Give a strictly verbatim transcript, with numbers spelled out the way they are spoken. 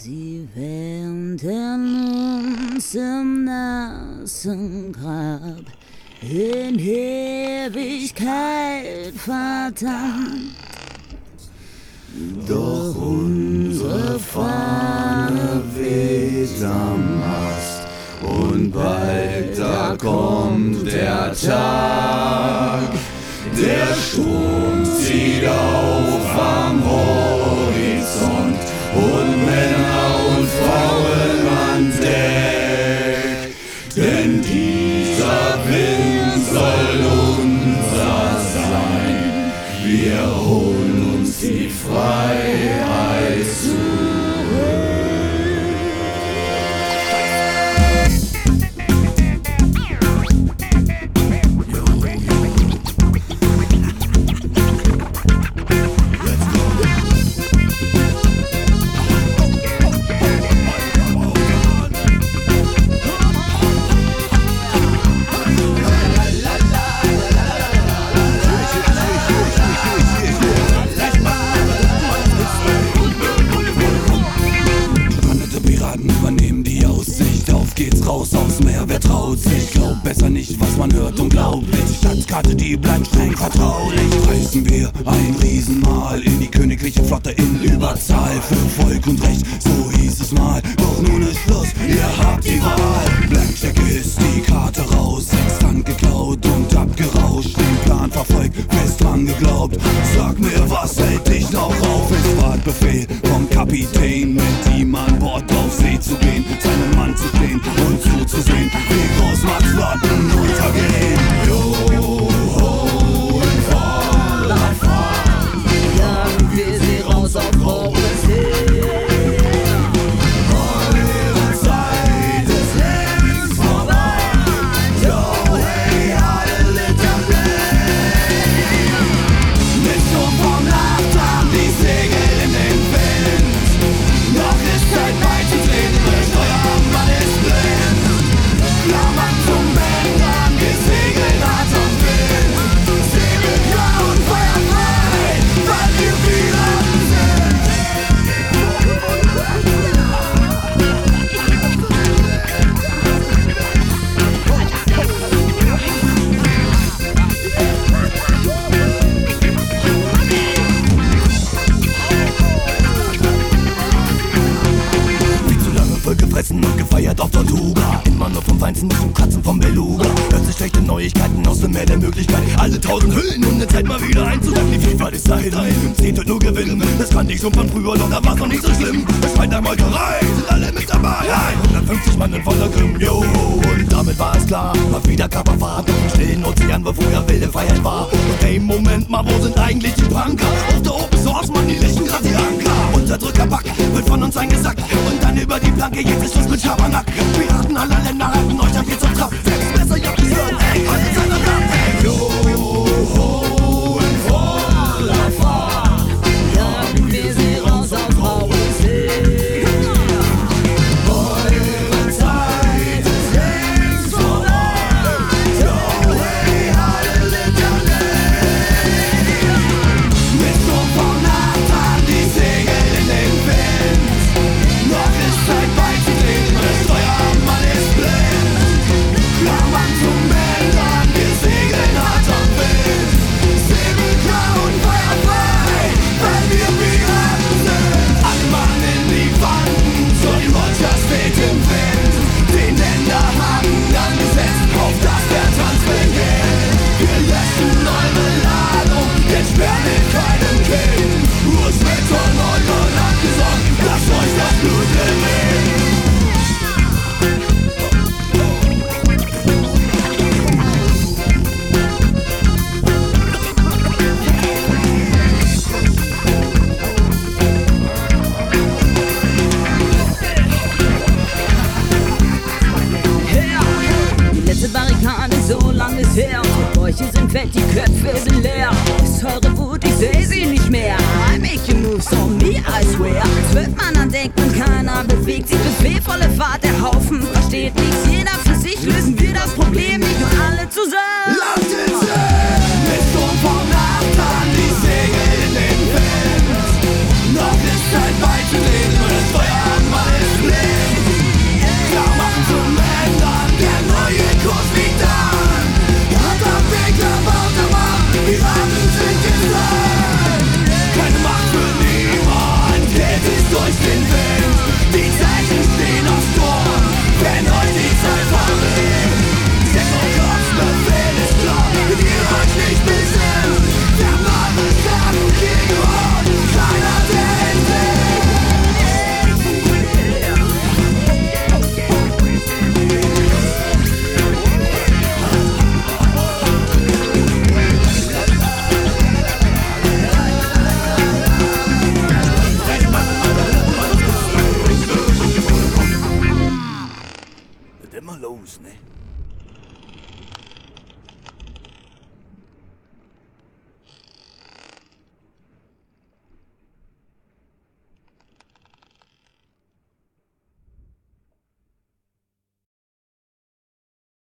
Sie wähnten uns im nassen Grab, in Ewigkeit verdammt. Doch unsere Fahne weht am Mast und bald da kommt der Tag. Der Sturm zieht auf am Horizont und Männer und Frauen an Deck. Denn dieser Wind soll unser sein. Wir holen uns die Freiheit zurück. Raus aufs Meer, wer traut sich? Glaubt besser nicht, was man hört, unglaublich. Stadtkarte, die bleibt streng vertraulich. Reißen wir ein Riesenmal in die königliche Flotte in Überzahl. Für Volk und Recht, so hieß es mal. Doch nun ist Schluss, ihr habt die Wahl. Blankcheck ist die Karte raus, Sextant geklaut und abgerauscht. Den Plan verfolgt, fest dran geglaubt. Sag mir, was hält dich noch auf? Es war Befehl vom Kapitän, mit ihm an Bord auf See zu gehen, seinem Mann zu stehen und zuzusehen, wie groß Max Flotten untergehen. Joho, in voller Fahrt jagen wir sie raus auf hohes See. Eure Zeit ist längst vorbei. Yo, hey, alle Litterblick. Mit Sturm vom Nachtarm, die Segel in den Wind. Noch ist Zeit beizutreten, der Steuermann ist blind. Klammern zum Bändern, gesegelt hart und wild. Segel klar und feuerfrei, weil wir Piraten sind. Wie zu lange vollgefressen und gefeiert auf Tortuga. Immer nur vom Feinsten bis zum Kratzen vom Beluga. Hört sich schlechte Neuigkeiten aus dem Meer der Möglichkeit. Alle tausend Hüllen, um eine Zeit mal wieder einzusagen. Die Vielfalt ist dahin, zehn wird nur gewinnen. Das kannte ich schon von früher, doch da war's noch nicht so schlimm. Es schreit nach Molkerei, sind alle mit dabei. hundertfünfzig Mann in voller Grimm, yo. Und damit war es klar, mal wieder Kapperfahrt auf dem stillen Ozean, wo früher wilde Freiheit war. Und ey, Moment mal, wo sind eigentlich die Punker? Auf der Open Source, Mann, die richten grad die Anker. Unterdrückerpack wird von uns eingesackt. Und dann über die Planke, jetzt ist Schluss mit Schabernack. Piraten aller Länder halten euch ab jetzt auf Trab. Selbst besser, ihr habt die Hören, ey, alles an der Land, ey. Joho, in voller Fahrt jagen wir sie raus auf hohes See. Eure Zeit ist längst vorbei. Yo, hey, alle Litterblick. Mit Sturm vom Nachtarm, die Segel in den Wind. Noch ist Zeit beizutreten, der Steuermann ist blind. Klammern zum Bändern, gesegelt hart und wild. Segel klar und feuerfrei, weil wir Piraten sind. Alle Mann in die Wanten, Johnny Rogers weht im Wind. Den Länderhaken angesetzt, auf das der Tanz beginnt. Wir löschen eure Ladung, jetzt sperren wir keinen Kind. Urschmidt und Neumann abgesorgt, lasst euch das Blut gewinnen. Die letzte Barrikade, so lang ist her. Unsere Bäuche sind weg, die Köpfe sind leer. Ist eure Wut, ich seh sie nicht mehr. I make you move, so me, I swear. Zwölf Mann an Deck und keiner bewegt sich. Befehlvolle Fahrt, der Haufen versteht nichts. Jeder für sich lösen wir das Problem nicht, nur alle zusammen. Lasst es sein! Mit Sturm vom Nachtarm, die Segel in den Wind. Noch ist Zeit beizutreten, der Steuermann mal los, ne?